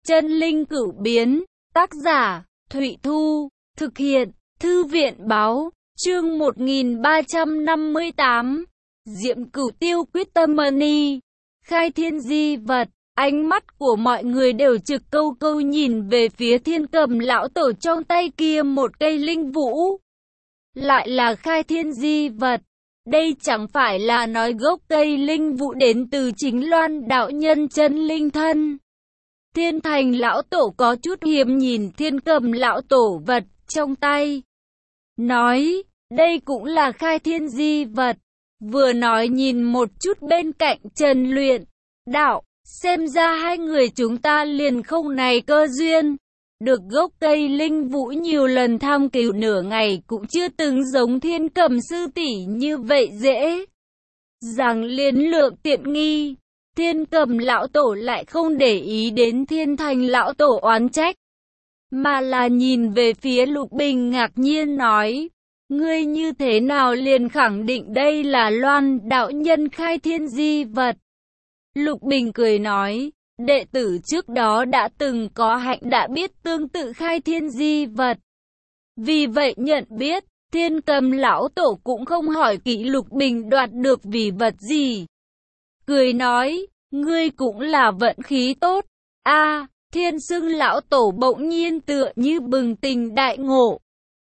Chân linh cửu biến, tác giả, Thụy Thu, thực hiện, Thư viện Báo, chương 1358, Diệm Cửu Tiêu Quyết Tâm Mani, khai thiên di vật. Ánh mắt của mọi người đều trực câu câu nhìn về phía Thiên Cầm lão tổ trong tay kia một cây linh vũ. Lại là khai thiên di vật. Đây chẳng phải là nói gốc cây linh vũ đến từ chính Loan đạo nhân chân linh thân. Thiên Thành lão tổ có chút hiếm nhìn Thiên Cầm lão tổ vật trong tay. Nói, đây cũng là khai thiên di vật. Vừa nói nhìn một chút bên cạnh Trần Luyện, đạo, xem ra hai người chúng ta liền không này cơ duyên. Được gốc cây linh vũ nhiều lần tham cứu nửa ngày cũng chưa từng giống Thiên Cầm sư tỷ như vậy dễ dàng liền lượng tiện nghi. Thiên Cầm lão tổ lại không để ý đến Thiên Thành lão tổ oán trách, mà là nhìn về phía Lục Bình ngạc nhiên nói, ngươi như thế nào liền khẳng định đây là Loan đạo nhân khai thiên di vật? Lục Bình cười nói, đệ tử trước đó đã từng có hạnh đã biết tương tự khai thiên di vật. Vì vậy nhận biết, Thiên Cầm lão tổ cũng không hỏi kỹ Lục Bình đoạt được vì vật gì. Cười nói, ngươi cũng là vận khí tốt. Thiên Sưng lão tổ bỗng nhiên tựa như bừng tỉnh đại ngộ.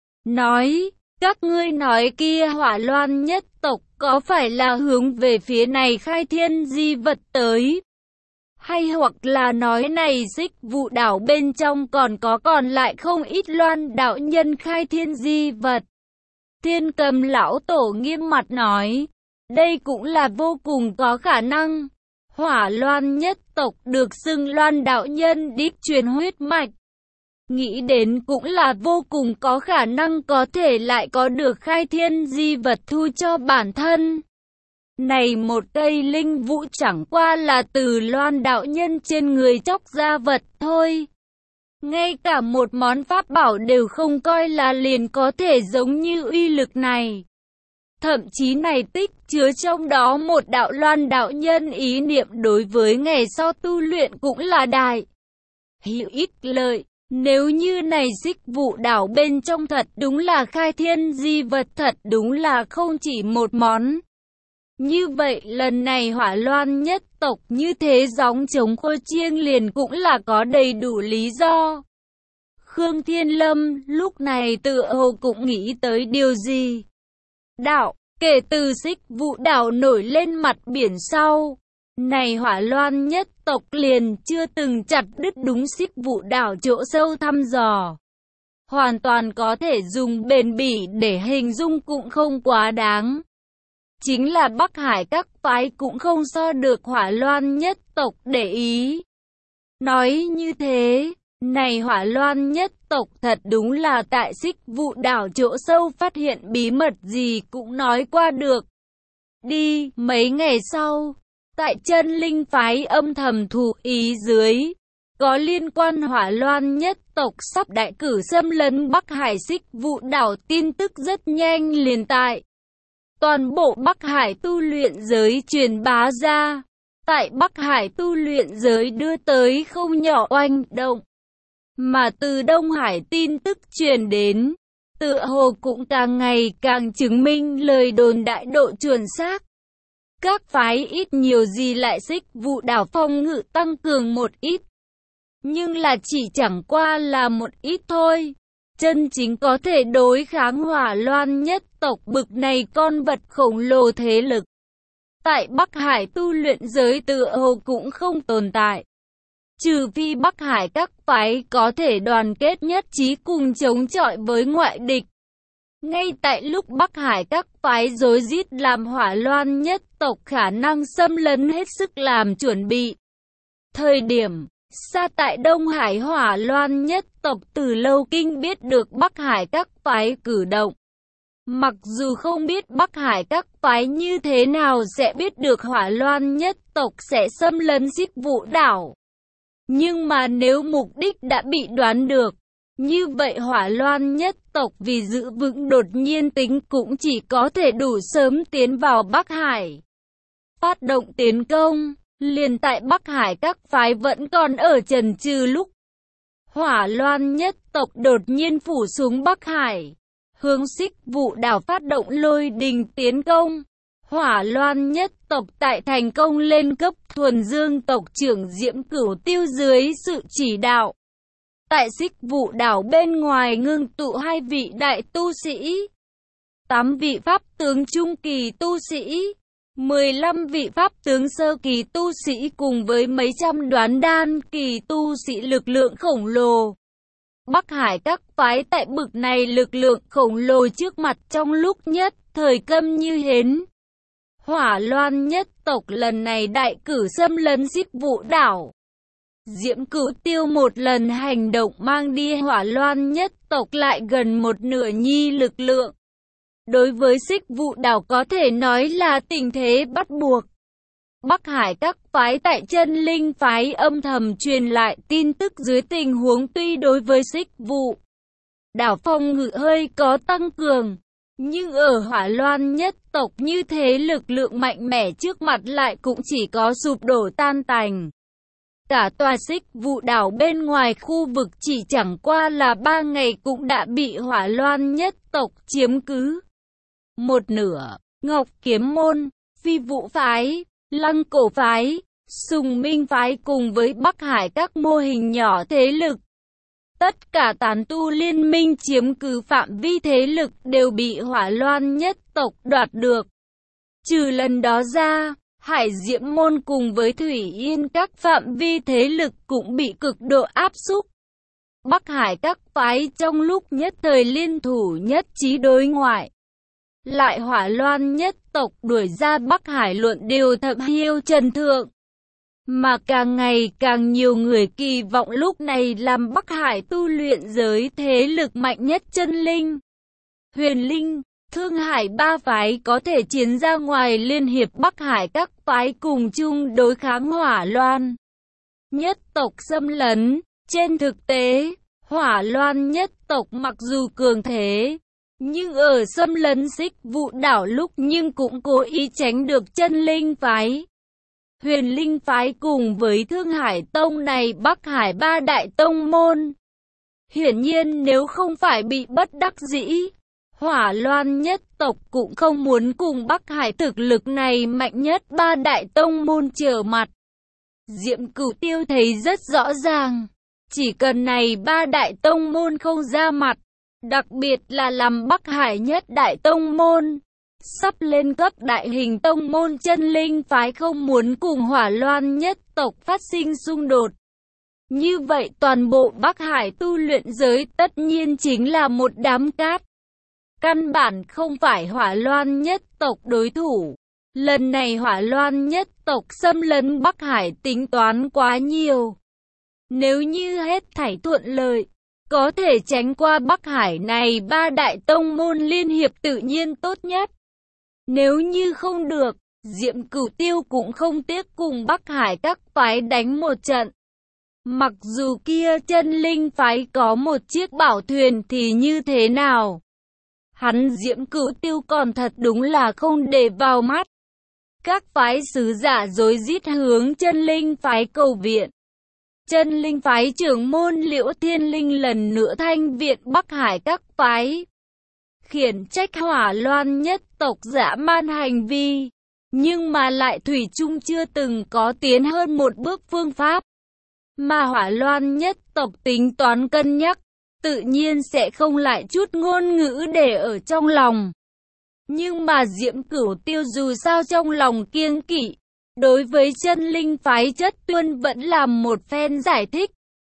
Nói, các ngươi nói kia Hỏa Loan nhất tộc có phải là hướng về phía này khai thiên di vật tới? Hay hoặc là nói này Xích Vụ đảo bên trong còn lại không ít Loan đạo nhân khai thiên di vật? Thiên Cầm lão tổ nghiêm mặt nói, đây cũng là vô cùng có khả năng. Hỏa Loan nhất tộc được xưng Loan đạo nhân đích truyền huyết mạch. Nghĩ đến cũng là vô cùng có khả năng có thể lại có được khai thiên di vật thu cho bản thân. Này một cây linh vũ chẳng qua là từ Loan đạo nhân trên người chóc ra vật thôi. Ngay cả một món pháp bảo đều không coi là liền có thể giống như uy lực này. Thậm chí này tích chứa trong đó một đạo Loan đạo nhân ý niệm đối với ngày sau tu luyện cũng là đại hữu ích lợi. Nếu như này Xích Vụ đảo bên trong thật đúng là khai thiên di vật, thật đúng là không chỉ một món. Như vậy lần này Hỏa Loan nhất tộc như thế gióng chống khô chiêng liền cũng là có đầy đủ lý do. Khương Thiên Lâm lúc này tựa hồ cũng nghĩ tới điều gì. Đạo, kể từ Xích Vụ đảo nổi lên mặt biển sau, này Hỏa Loan nhất tộc liền chưa từng chặt đứt đúng Xích Vụ đảo chỗ sâu thăm dò. Hoàn toàn có thể dùng bền bỉ để hình dung cũng không quá đáng. Chính là Bắc Hải các phái cũng không so được Hỏa Loan nhất tộc để ý. Nói như thế, này Hỏa Loan nhất tộc thật đúng là tại Xích Vụ đảo chỗ sâu phát hiện bí mật gì cũng nói qua được. Đi, mấy ngày sau, tại Chân Linh phái âm thầm thụ ý dưới, có liên quan Hỏa Loan nhất tộc sắp đại cử xâm lấn Bắc Hải Xích Vụ đảo tin tức rất nhanh liền tại toàn bộ Bắc Hải tu luyện giới truyền bá ra. Tại Bắc Hải tu luyện giới đưa tới không nhỏ oanh động. Mà từ Đông Hải tin tức truyền đến, tựa hồ cũng càng ngày càng chứng minh lời đồn đại độ chuẩn xác. Các phái ít nhiều gì lại Xích Vụ đảo phòng ngự tăng cường một ít. Nhưng là chỉ chẳng qua là một ít thôi. Chân chính có thể đối kháng Hỏa Loan nhất tộc bực này con vật khổng lồ thế lực. Tại Bắc Hải tu luyện giới tựa hồ cũng không tồn tại. Trừ phi Bắc Hải các phái có thể đoàn kết nhất trí cùng chống chọi với ngoại địch. Ngay tại lúc Bắc Hải các phái rối rít làm Hỏa Loan nhất tộc khả năng xâm lấn hết sức làm chuẩn bị. Thời điểm xa tại Đông Hải Hỏa Loan nhất tộc từ lâu kinh biết được Bắc Hải các phái cử động. Mặc dù không biết Bắc Hải các phái như thế nào sẽ biết được Hỏa Loan nhất tộc sẽ xâm lấn Xích Vụ đảo. Nhưng mà nếu mục đích đã bị đoán được, như vậy Hỏa Loan nhất tộc vì giữ vững đột nhiên tính cũng chỉ có thể đủ sớm tiến vào Bắc Hải, phát động tiến công. Liền tại Bắc Hải các phái vẫn còn ở chần chừ lúc Hỏa Loan nhất tộc đột nhiên phủ xuống Bắc Hải, hướng Xích Vụ đảo phát động lôi đình tiến công. Hỏa Loan nhất tộc tại thành công lên cấp thuần dương tộc trưởng Diễm Cửu Tiêu dưới sự chỉ đạo. Tại Xích Vụ đảo bên ngoài ngưng tụ 2 vị đại tu sĩ, 8 vị pháp tướng trung kỳ tu sĩ, 15 vị pháp tướng sơ kỳ tu sĩ cùng với mấy trăm đoán đan kỳ tu sĩ lực lượng khổng lồ. Bắc Hải các phái tại bực này lực lượng khổng lồ trước mặt trong lúc nhất thời câm như hến. Hỏa Loan nhất tộc lần này đại cử xâm lấn Xích Vụ đảo. Diễm Cửu Tiêu một lần hành động mang đi Hỏa Loan nhất tộc lại gần một nửa nhi lực lượng. Đối với Xích Vụ đảo có thể nói là tình thế bắt buộc. Bắc Hải các phái tại Chân Linh phái âm thầm truyền lại tin tức dưới tình huống tuy đối với Xích Vụ đảo phòng ngự hơi có tăng cường, nhưng ở Hỏa Loan nhất tộc như thế lực lượng mạnh mẽ trước mặt lại cũng chỉ có sụp đổ tan tành. Cả tòa Xích Vụ đảo bên ngoài khu vực chỉ chẳng qua là 3 ngày cũng đã bị Hỏa Loan nhất tộc chiếm cứ. Một nửa, Ngọc Kiếm môn, Phi Vũ phái, Lăng Cổ phái, Sùng Minh phái cùng với Bắc Hải các mô hình nhỏ thế lực. Tất cả tán tu liên minh chiếm cứ phạm vi thế lực đều bị Hỏa Loan nhất tộc đoạt được. Trừ lần đó ra, Hải Diễm môn cùng với Thủy Yên các phạm vi thế lực cũng bị cực độ áp xúc. Bắc Hải các phái trong lúc nhất thời liên thủ nhất trí đối ngoại. Lại Hỏa Loan nhất tộc đuổi ra Bắc Hải luận điều thập hiêu trần thượng. Mà càng ngày càng nhiều người kỳ vọng lúc này làm Bắc Hải tu luyện giới thế lực mạnh nhất Chân Linh, Huyền Linh, Thương Hải ba phái có thể chiến ra ngoài liên hiệp Bắc Hải các phái cùng chung đối kháng Hỏa Loan nhất tộc xâm lấn. Trên thực tế, Hỏa Loan nhất tộc mặc dù cường thế, nhưng ở xâm lấn Xích Vụ đảo lúc nhưng cũng cố ý tránh được Chân Linh phái, Huyền Linh phái cùng với Thương Hải tông này Bắc Hải ba đại tông môn. Hiển nhiên nếu không phải bị bất đắc dĩ, Hỏa Loan nhất tộc cũng không muốn cùng Bắc Hải thực lực này mạnh nhất ba đại tông môn trở mặt. Diễm Cửu Tiêu thấy rất rõ ràng, chỉ cần này ba đại tông môn không ra mặt, đặc biệt là làm Bắc Hải nhất đại tông môn, sắp lên cấp đại hình tông môn Chân Linh phái không muốn cùng Hỏa Loan nhất tộc phát sinh xung đột. Như vậy toàn bộ Bắc Hải tu luyện giới tất nhiên chính là một đám cát. Căn bản không phải Hỏa Loan nhất tộc đối thủ. Lần này Hỏa Loan nhất tộc xâm lấn Bắc Hải tính toán quá nhiều. Nếu như hết thảy thuận lợi, có thể tránh qua Bắc Hải này ba đại tông môn liên hiệp tự nhiên tốt nhất. Nếu như không được, Diễm Cửu Tiêu cũng không tiếc cùng Bắc Hải các phái đánh một trận. Mặc dù kia Chân Linh phái có một chiếc bảo thuyền thì như thế nào? Hắn Diễm Cửu Tiêu còn thật đúng là không để vào mắt. Các phái sứ giả rối rít hướng Chân Linh phái cầu viện. Chân Linh phái trưởng môn Liễu Thiên Linh lần nữa thanh viện Bắc Hải các phái, khiển trách Hỏa Loan nhất tộc dã man hành vi, nhưng mà lại thủy chung chưa từng có tiến hơn một bước phương pháp. Mà Hỏa Loan nhất tộc tính toán cân nhắc, tự nhiên sẽ không lại chút ngôn ngữ để ở trong lòng. Nhưng mà Diễm Cửu Tiêu dù sao trong lòng kiêng kỵ, đối với Chân Linh phái chất tuân vẫn làm một phen giải thích.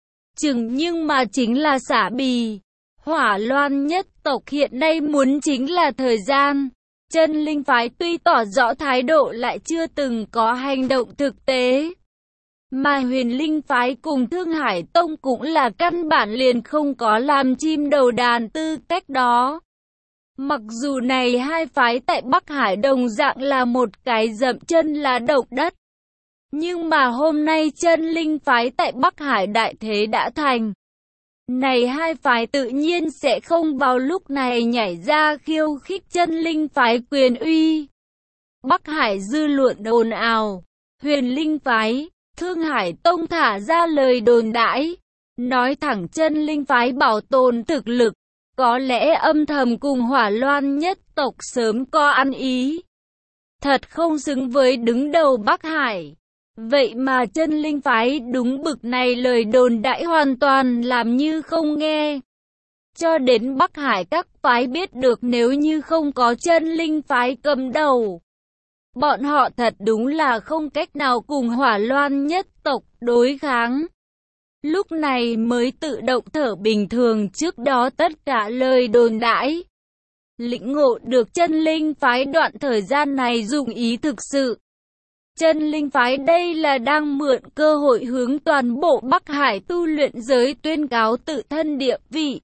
Nhưng mà chính là xả bì. Hỏa Loan nhất tộc hiện nay muốn chính là thời gian. Chân Linh phái tuy tỏ rõ thái độ lại chưa từng có hành động thực tế. Mà Huyền Linh phái cùng Thương Hải tông cũng là căn bản liền không có làm chim đầu đàn tư cách đó. Mặc dù này hai phái tại Bắc Hải đồng dạng là một cái dậm chân là động đất. Nhưng mà hôm nay Chân Linh phái tại Bắc Hải đại thế đã thành. Này hai phái tự nhiên sẽ không vào lúc này nhảy ra khiêu khích Chân Linh phái quyền uy. Bắc Hải dư luận ồn ào. Huyền Linh phái, Thương Hải Tông thả ra lời đồn đãi, nói thẳng Chân Linh phái bảo tồn thực lực, có lẽ âm thầm cùng Hỏa Loan nhất tộc sớm có ăn ý. Thật không xứng với đứng đầu Bắc Hải. Vậy mà Chân Linh phái đúng bực này lời đồn đãi hoàn toàn làm như không nghe. Cho đến Bắc Hải các phái biết được nếu như không có Chân Linh phái cầm đầu, bọn họ thật đúng là không cách nào cùng Hỏa Loan nhất tộc đối kháng. Lúc này mới tự động thở bình thường, trước đó tất cả lời đồn đãi. Lĩnh ngộ được Chân Linh phái đoạn thời gian này dụng ý thực sự. Chân Linh phái đây là đang mượn cơ hội hướng toàn bộ Bắc Hải tu luyện giới tuyên cáo tự thân địa vị.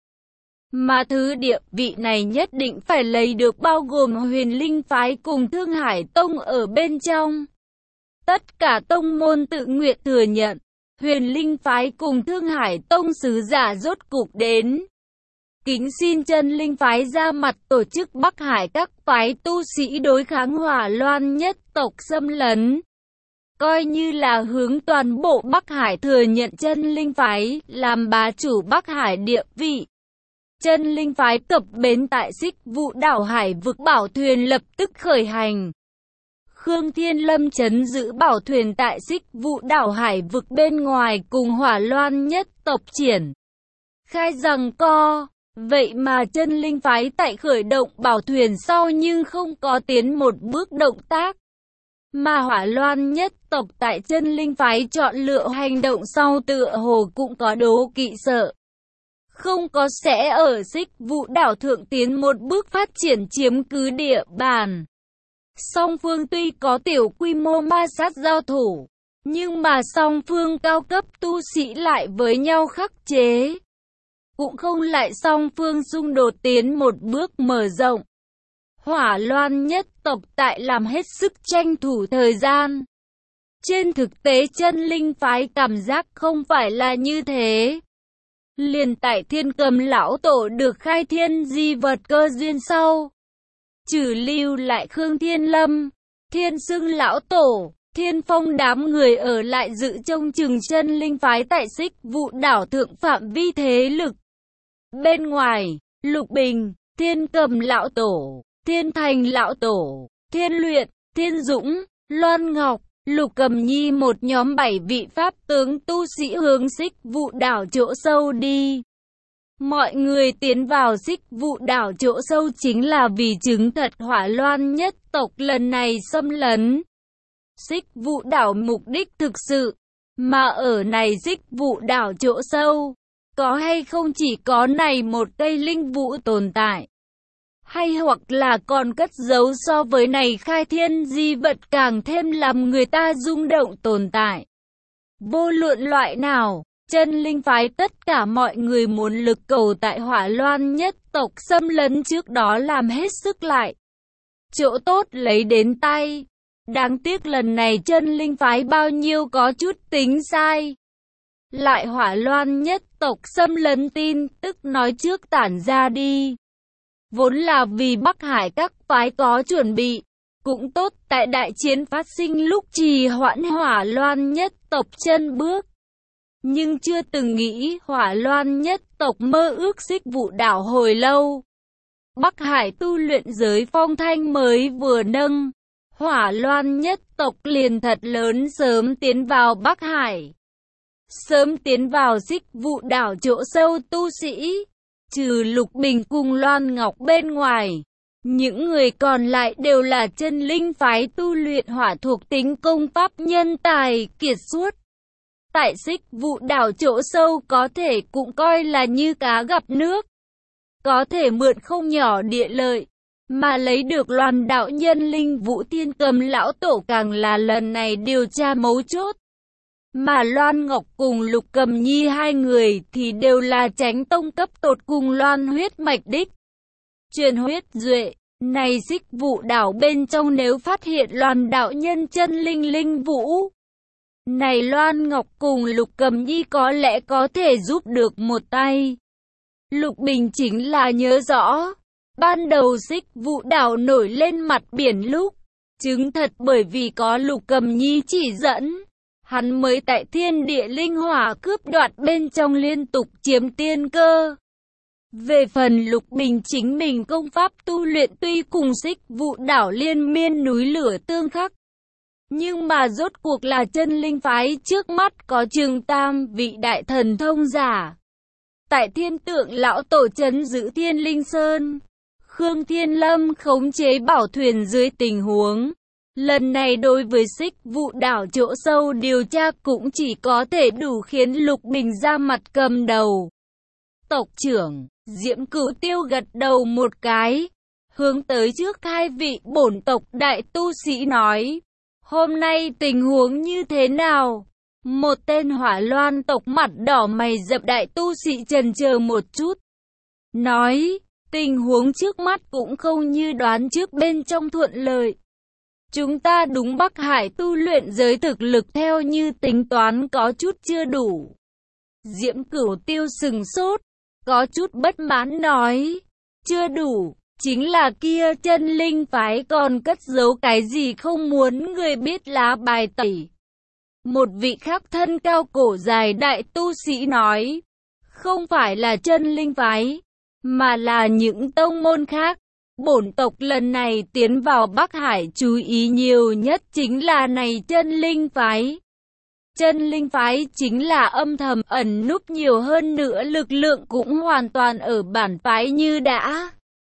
Mà thứ địa vị này nhất định phải lấy được bao gồm Huyền Linh phái cùng Thương Hải Tông ở bên trong. Tất cả tông môn tự nguyện thừa nhận, Huyền Linh phái cùng Thương Hải Tông sứ giả rốt cục đến. Kính xin Chân Linh phái ra mặt tổ chức Bắc Hải các phái tu sĩ đối kháng Hỏa Loan nhất tộc xâm lấn. Coi như là hướng toàn bộ Bắc Hải thừa nhận Chân Linh phái làm bá chủ Bắc Hải địa vị. Chân Linh phái cập bến tại Xích Vụ đảo Hải vực, bảo thuyền lập tức khởi hành. Khương Thiên Lâm trấn giữ bảo thuyền tại Xích Vụ đảo Hải vực bên ngoài cùng Hỏa Loan nhất tộc triển khai giằng co. Vậy mà Chân Linh phái tại khởi động bảo thuyền sau nhưng không có tiến một bước động tác. Mà Hỏa Loan nhất tộc tại Chân Linh phái chọn lựa hành động sau tựa hồ cũng có đố kỵ sợ. Không có sẽ ở Xích Vụ đảo thượng tiến một bước phát triển chiếm cứ địa bàn. Song phương tuy có tiểu quy mô ma sát giao thủ, nhưng mà song phương cao cấp tu sĩ lại với nhau khắc chế. Cũng không lại song phương xung đột tiến một bước mở rộng. Hỏa Loan nhất tộc tại làm hết sức tranh thủ thời gian. Trên thực tế Chân Linh phái cảm giác không phải là như thế. Liền tại Thiên Cầm lão tổ được khai thiên di vật cơ duyên sau, trừ lưu lại Khương Thiên Lâm, Thiên Sưng lão tổ, Thiên Phong đám người ở lại dự trông chừng Chân Linh phái tại Xích Vụ đảo thượng phạm vi thế lực. Bên ngoài, Lục Bình, Thiên Cầm lão tổ, Thiên Thành lão tổ, Thiên Luyện, Thiên Dũng, Loan Ngọc, Lục Cầm Nhi một nhóm 7 vị pháp tướng tu sĩ hướng Xích Vụ đảo chỗ sâu đi. Mọi người tiến vào Xích Vụ đảo chỗ sâu chính là vì chứng thật Hỏa Loan nhất tộc lần này xâm lấn Xích Vụ đảo mục đích thực sự. Mà ở này Xích Vụ đảo chỗ sâu, có hay không chỉ có này một cây linh vũ tồn tại, hay hoặc là còn cất giấu so với này khai thiên di vật càng thêm làm người ta rung động tồn tại. Vô luận loại nào, Chân Linh phái tất cả mọi người muốn lực cầu tại Hỏa Loan nhất tộc xâm lấn trước đó làm hết sức lại. Chỗ tốt lấy đến tay. Đáng tiếc lần này Chân Linh phái bao nhiêu có chút tính sai. Lại Hỏa Loan nhất tộc xâm lấn tin tức nói trước tản ra đi. Vốn là vì Bắc Hải các phái có chuẩn bị, cũng tốt tại đại chiến phát sinh lúc trì hoãn Hỏa Loan nhất tộc chân bước. Nhưng chưa từng nghĩ Hỏa Loan nhất tộc mơ ước Xích Vụ đảo hồi lâu. Bắc Hải tu luyện giới phong thanh mới vừa nâng, Hỏa Loan nhất tộc liền thật lớn sớm tiến vào Bắc Hải. Sớm tiến vào Xích Vụ đảo chỗ sâu tu sĩ, trừ Lục Bình cùng Loan Ngọc bên ngoài, những người còn lại đều là Chân Linh phái tu luyện hỏa thuộc tính công pháp nhân tài kiệt xuất. Tại Xích Vụ đảo chỗ sâu có thể cũng coi là như cá gặp nước, có thể mượn không nhỏ địa lợi, mà lấy được Loan đạo nhân linh Vũ Thiên Cầm lão tổ càng là lần này điều tra mấu chốt. Mà Loan Ngọc cùng Lục Cầm Nhi hai người thì đều là Chánh tông cấp tột cùng Loan huyết mạch đích. Truyền huyết duệ, này Xích Vụ đảo bên trong nếu phát hiện Loan đạo nhân chân linh linh vũ, này Loan Ngọc cùng Lục Cầm Nhi có lẽ có thể giúp được một tay. Lục Bình chính là nhớ rõ, ban đầu Xích Vụ đảo nổi lên mặt biển lúc, Chứng thật bởi vì có Lục Cầm Nhi chỉ dẫn, hắn mới tại thiên địa linh hỏa cướp đoạt bên trong liên tục chiếm tiên cơ. Về phần Lục Bình chính mình công pháp tu luyện tuy cùng Xích Vụ Đảo liên miên núi lửa tương khắc, nhưng mà rốt cuộc là chân linh phái trước mắt có chừng tam vị đại thần thông giả. Tại Thiên Tượng lão tổ trấn giữ Thiên Linh Sơn, Khương Thiên Lâm khống chế bảo thuyền dưới tình huống. Lần này đối với Xích Vụ Đảo chỗ sâu điều tra cũng chỉ có thể đủ khiến Lục Bình ra mặt cầm đầu. Tộc trưởng, Diễm Cửu Tiêu gật đầu một cái, hướng tới trước hai vị bổn tộc đại tu sĩ nói. Hôm nay tình huống như thế nào? Một tên Hỏa Loan tộc mặt đỏ mày rậm đại tu sĩ chần chờ một chút. Nói, tình huống trước mắt cũng không như đoán trước bên trong thuận lợi. Chúng ta đúng Bắc Hải tu luyện giới thực lực theo như tính toán có chút chưa đủ. Diễm Cửu Tiêu sừng sốt, có chút bất mãn nói, chưa đủ, chính là kia chân linh phái còn cất giấu cái gì không muốn người biết lá bài tẩy. Một vị khác thân cao cổ dài đại tu sĩ nói, không phải là chân linh phái, mà là những tông môn khác. Bổn tộc lần này tiến vào Bắc Hải chú ý nhiều nhất chính là này chân linh phái. Chân linh phái chính là âm thầm ẩn núp nhiều hơn nữa lực lượng cũng hoàn toàn ở bản phái như đã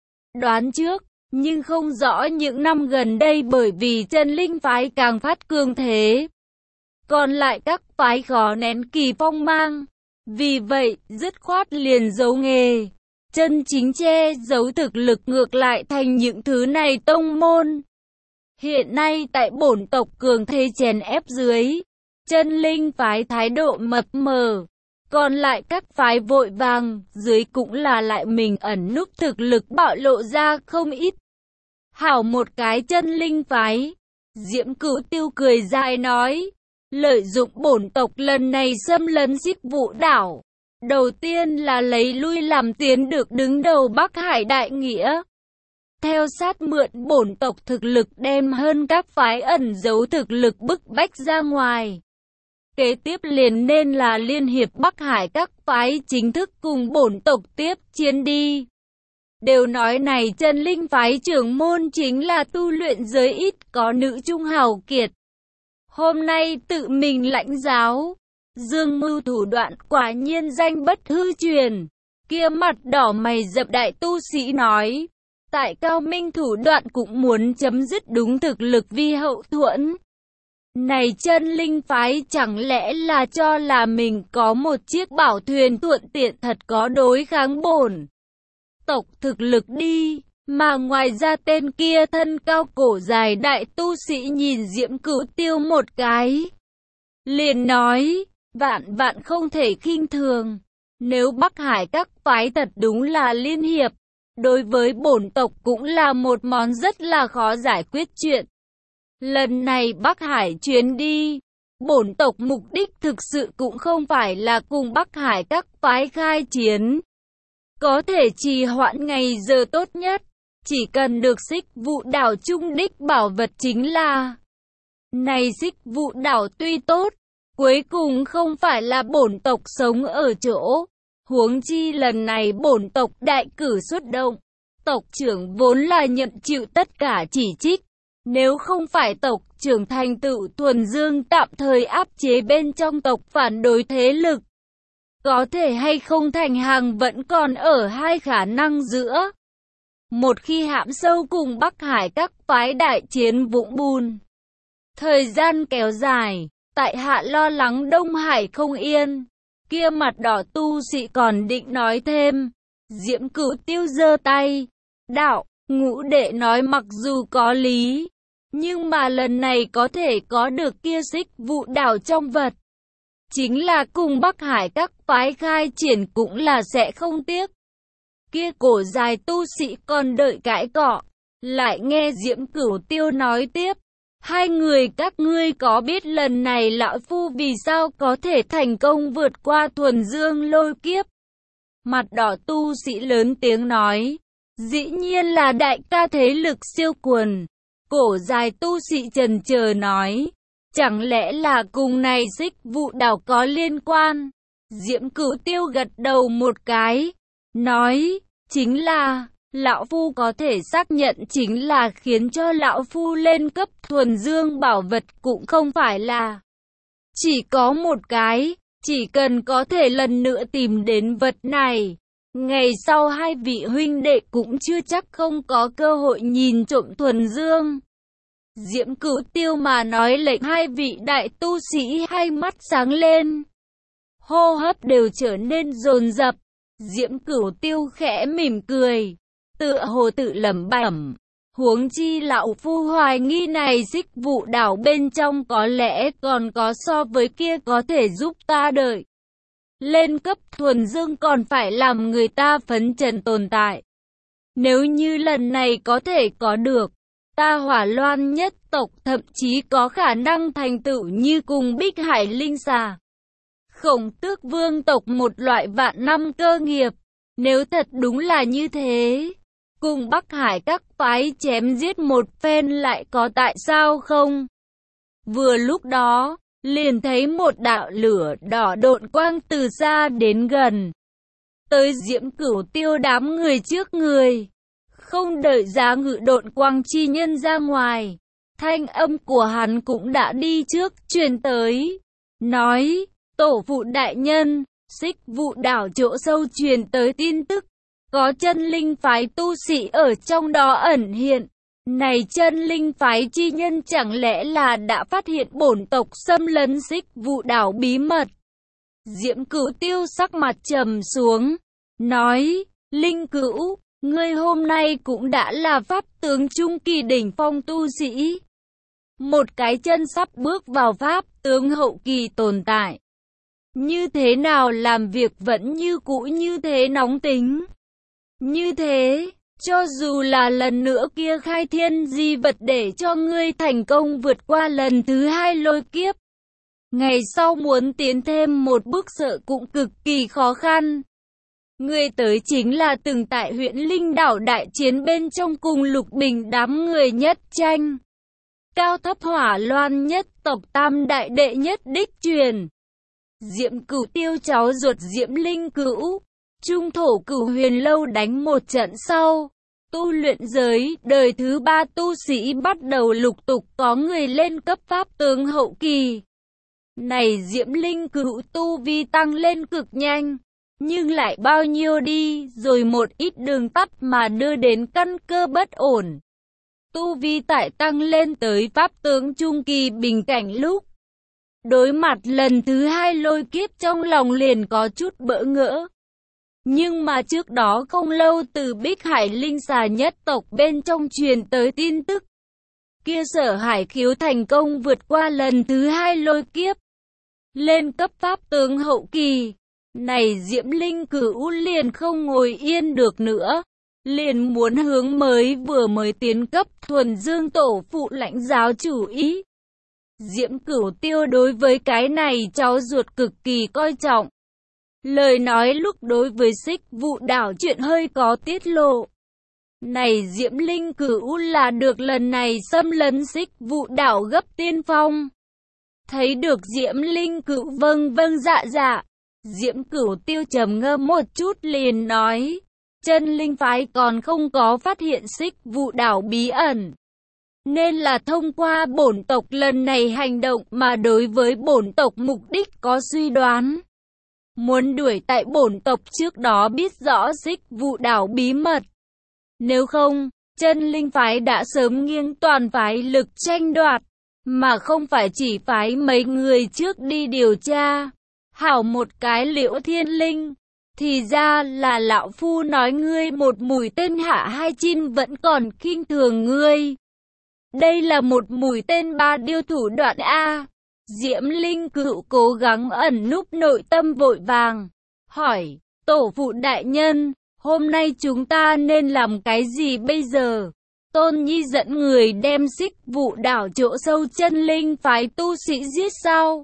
đoán trước, nhưng không rõ những năm gần đây bởi vì chân linh phái càng phát cường thế. Còn lại các phái khó nén kỳ phong mang, vì vậy dứt khoát liền giấu nghề. Chân chính che giấu thực lực ngược lại thành những thứ này tông môn. Hiện nay tại bổn tộc cường thế chèn ép dưới, chân linh phái thái độ mập mờ, còn lại các phái vội vàng dưới cũng là lại mình ẩn núp thực lực bạo lộ ra không ít. Hảo một cái chân linh phái, Diễm Cửu Tiêu cười dài nói, lợi dụng bổn tộc lần này xâm lấn Xích Vụ Đảo. Đầu tiên là lấy lui làm tiến được đứng đầu Bắc Hải đại nghĩa. Theo sát mượn bổn tộc thực lực đem hơn các phái ẩn giấu thực lực bức bách ra ngoài. Kế tiếp liền nên là liên hiệp Bắc Hải các phái chính thức cùng bổn tộc tiếp chiến đi. Đều nói này chân linh phái trưởng môn chính là tu luyện giới ít có nữ trung hào kiệt. Hôm nay tự mình lãnh giáo. Dương mưu thủ đoạn quả nhiên danh bất hư truyền. Kia mặt đỏ mày rậm đại tu sĩ nói, tại cao minh thủ đoạn cũng muốn chấm dứt đúng thực lực vi hậu thuẫn. Này chân linh phái chẳng lẽ là cho là mình có một chiếc bảo thuyền thuận tiện thật có đối kháng bổn tộc thực lực đi. Mà ngoài ra tên kia thân cao cổ dài đại tu sĩ nhìn Diễm Cửu Tiêu một cái, liền nói, vạn vạn không thể khinh thường. Nếu Bắc Hải các phái thật đúng là liên hiệp, đối với bổn tộc cũng là một món rất là khó giải quyết chuyện. Lần này Bắc Hải chuyến đi, bổn tộc mục đích thực sự cũng không phải là cùng Bắc Hải các phái khai chiến. Có thể trì hoãn ngày giờ tốt nhất, chỉ cần được Xích Vụ Đảo trung đích bảo vật chính là. Này Xích Vụ Đảo tuy tốt, cuối cùng không phải là bổn tộc sống ở chỗ. Huống chi lần này bổn tộc đại cử xuất động, tộc trưởng vốn là nhận chịu tất cả chỉ trích. Nếu không phải tộc trưởng thành tựu thuần dương tạm thời áp chế bên trong tộc phản đối thế lực, có thể hay không thành hàng vẫn còn ở hai khả năng giữa. Một khi hãm sâu cùng Bắc Hải các phái đại chiến vũng bùn, thời gian kéo dài, tại hạ lo lắng Đông Hải không yên. Kia mặt đỏ tu sĩ còn định nói thêm. Diễm Cửu Tiêu giơ tay, đạo, Ngũ đệ nói mặc dù có lý, nhưng mà lần này có thể có được kia Xích Vụ Đảo trong vật, chính là cùng Bắc Hải các phái khai triển cũng là sẽ không tiếc. Kia cổ dài tu sĩ còn đợi cãi cọ, lại nghe Diễm Cửu Tiêu nói tiếp. Hai người các ngươi có biết lần này lão phu vì sao có thể thành công vượt qua thuần dương lôi kiếp? Mặt đỏ tu sĩ lớn tiếng nói, dĩ nhiên là đại ca thế lực siêu quần, Cổ dài tu sĩ chần chờ nói, chẳng lẽ là cùng này Xích Vụ Đảo có liên quan? Diễm Cửu Tiêu gật đầu một cái, nói, chính là, lão phu có thể xác nhận chính là khiến cho lão phu lên cấp thuần dương bảo vật cũng không phải là chỉ có một cái, chỉ cần có thể lần nữa tìm đến vật này. Ngày sau hai vị huynh đệ cũng chưa chắc không có cơ hội nhìn trộm thuần dương. Diễm Cửu Tiêu mà nói lệnh hai vị đại tu sĩ hai mắt sáng lên, hô hấp đều trở nên dồn dập. Diễm Cửu Tiêu khẽ mỉm cười, tựa hồ tự lẩm bẩm, huống chi lão phu hoài nghi này Xích Vụ Đảo bên trong có lẽ còn có so với kia có thể giúp ta đợi lên cấp thuần dương còn phải làm người ta phấn chấn tồn tại. Nếu như lần này có thể có được, ta Hỏa Loan nhất tộc thậm chí có khả năng thành tựu như cùng Bích Hải Linh Xà, Khổng Tước Vương tộc một loại vạn năm cơ nghiệp. Nếu thật đúng là như thế, cùng Bắc Hải các phái chém giết một phen lại có tại sao không? Vừa lúc đó, liền thấy một đạo lửa đỏ độn quang từ xa đến gần, tới Diễm Cửu Tiêu đám người trước người. Không đợi giá ngự độn quang chi nhân ra ngoài, thanh âm của hắn cũng đã đi trước truyền tới, nói, tổ phụ đại nhân, Xích Vụ Đảo chỗ sâu truyền tới tin tức, có chân linh phái tu sĩ ở trong đó ẩn hiện. Này chân linh phái chi nhân chẳng lẽ là đã phát hiện bổn tộc xâm lấn Xích Vụ Đảo bí mật? Diễm Cửu Tiêu sắc mặt trầm xuống, nói, Linh Cữu, ngươi hôm nay cũng đã là pháp tướng trung kỳ đỉnh phong tu sĩ, một cái chân sắp bước vào pháp tướng hậu kỳ tồn tại. Như thế nào làm việc vẫn như cũ như thế nóng tính? Như thế, cho dù là lần nữa kia khai thiên di vật để cho ngươi thành công vượt qua lần thứ hai lôi kiếp, ngày sau muốn tiến thêm một bước sợ cũng cực kỳ khó khăn. Ngươi tới chính là từng tại huyện Linh Đảo đại chiến bên trong cùng Lục Bình đám người nhất tranh cao thấp Hỏa Loan nhất tộc tam đại đệ nhất đích truyền. Diễm Cửu Tiêu cháu ruột Diễm Linh Cữu, Trung Thổ Cửu Huyền Lâu đánh một trận sau, tu luyện giới đời thứ ba tu sĩ bắt đầu lục tục có người lên cấp pháp tướng hậu kỳ. Này Diễm Linh Cữu tu vi tăng lên cực nhanh, nhưng lại bao nhiêu đi rồi một ít đường tắt mà đưa đến căn cơ bất ổn. Tu vi tại tăng lên tới pháp tướng trung kỳ bình cảnh lúc đối mặt lần thứ hai lôi kiếp trong lòng liền có chút bỡ ngỡ. Nhưng mà trước đó không lâu từ Bích Hải Linh Xà nhất tộc bên trong truyền tới tin tức, kia Sở Hải Khiếu thành công vượt qua lần thứ hai lôi kiếp, lên cấp pháp tướng hậu kỳ. Này Diễm Linh Cửu liền không ngồi yên được nữa, liền muốn hướng vừa mới tiến cấp thuần dương tổ phụ lãnh giáo chủ ý. Diễm Cửu Tiêu đối với cái này cháu ruột cực kỳ coi trọng. Lời nói lúc đối với Xích Vụ Đảo chuyện hơi có tiết lộ. Này Diễm Linh Cửu là được lần này xâm lấn Xích Vụ Đảo gấp tiên phong. Thấy được Diễm Linh Cửu vâng dạ. Diễm Cửu Tiêu trầm ngâm một chút liền nói, chân linh phái còn không có phát hiện Xích Vụ Đảo bí ẩn, nên là thông qua bổn tộc lần này hành động mà đối với bổn tộc mục đích có suy đoán. Muốn đuổi tại bổn tộc trước đó biết rõ Xích Vụ Đảo bí mật. Nếu không, chân linh phái đã sớm nghiêng toàn phái lực tranh đoạt, mà không phải chỉ phái mấy người trước đi điều tra. Hảo một cái Liễu Thiên Linh, thì ra là lão phu nói ngươi một mũi tên hạ hai chim vẫn còn khinh thường ngươi. Đây là một mũi tên ba điêu thủ đoạn A. Diễm Linh Cửu cố gắng ẩn núp nội tâm vội vàng, hỏi, tổ phụ đại nhân, hôm nay chúng ta nên làm cái gì bây giờ? Tôn Nhi dẫn người đem Xích Vụ Đảo chỗ sâu chân linh phái tu sĩ giết sao?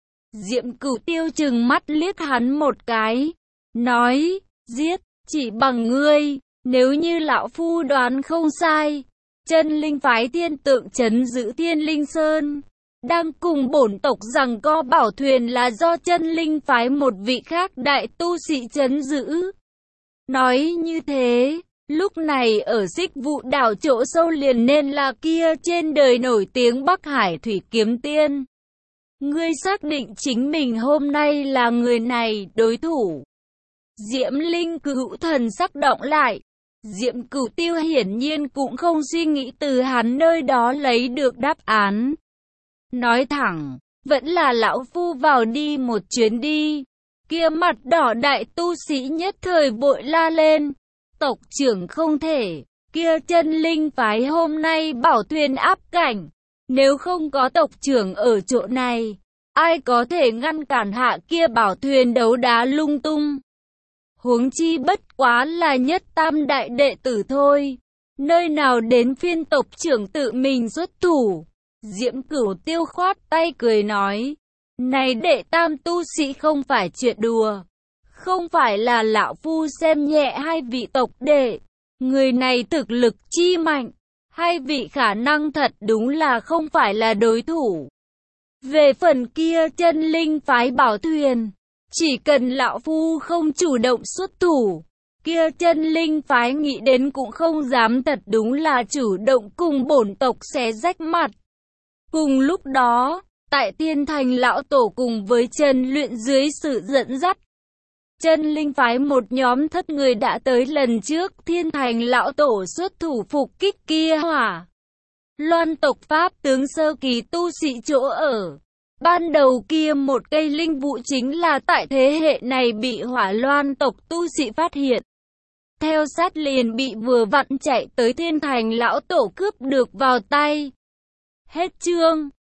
Diễm Cửu Tiêu trừng mắt liếc hắn một cái, nói, giết, chỉ bằng ngươi, nếu như lão phu đoán không sai, Chân linh phái thiên tượng trấn giữ Thiên Linh Sơn, đang cùng bổn tộc rằng co bảo thuyền là do chân linh phái một vị khác đại tu sĩ trấn giữ. Nói như thế, lúc này ở Xích Vụ đảo chỗ sâu liền nên là kia trên đời nổi tiếng Bắc Hải Thủy Kiếm Tiên. Ngươi xác định chính mình hôm nay là người này đối thủ. Diễm Linh Cửu thần sắc động lại. Diễm Cửu Tiêu hiển nhiên cũng không suy nghĩ từ hắn nơi đó lấy được đáp án. Nói thẳng, vẫn là lão phu vào đi một chuyến đi. Kia mặt đỏ đại tu sĩ nhất thời vội la lên. Tộc trưởng không thể, kia chân linh phái hôm nay bảo thuyền áp cảnh. Nếu không có tộc trưởng ở chỗ này, ai có thể ngăn cản hạ kia bảo thuyền đấu đá lung tung. Huống chi bất quá là nhất tam đại đệ tử thôi. Nơi nào đến phiên tộc trưởng tự mình xuất thủ. Diễm Cửu Tiêu khoát tay cười nói. Này đệ tam tu sĩ không phải chuyện đùa. Không phải là lão phu xem nhẹ hai vị tộc đệ. Người này thực lực chi mạnh. Hai vị khả năng thật đúng là không phải là đối thủ. Về phần kia chân linh phái bảo thuyền, chỉ cần lão phu không chủ động xuất thủ, kia chân linh phái nghĩ đến cũng không dám, thật đúng là chủ động cùng bổn tộc xé rách mặt. Cùng lúc đó, tại Thiên Thành lão tổ cùng với Trần Luyện dưới sự dẫn dắt, chân linh phái một nhóm thất người đã tới lần trước Thiên Thành lão tổ xuất thủ phục kích kia Hỏa Loan tộc Pháp tướng sơ kỳ tu sĩ chỗ ở. Ban đầu kia một cây linh vụ chính là tại thế hệ này bị Hỏa Loan tộc tu sĩ phát hiện. Theo sát liền bị vừa vặn chạy tới Thiên Thành lão tổ cướp được vào tay. Hết chương.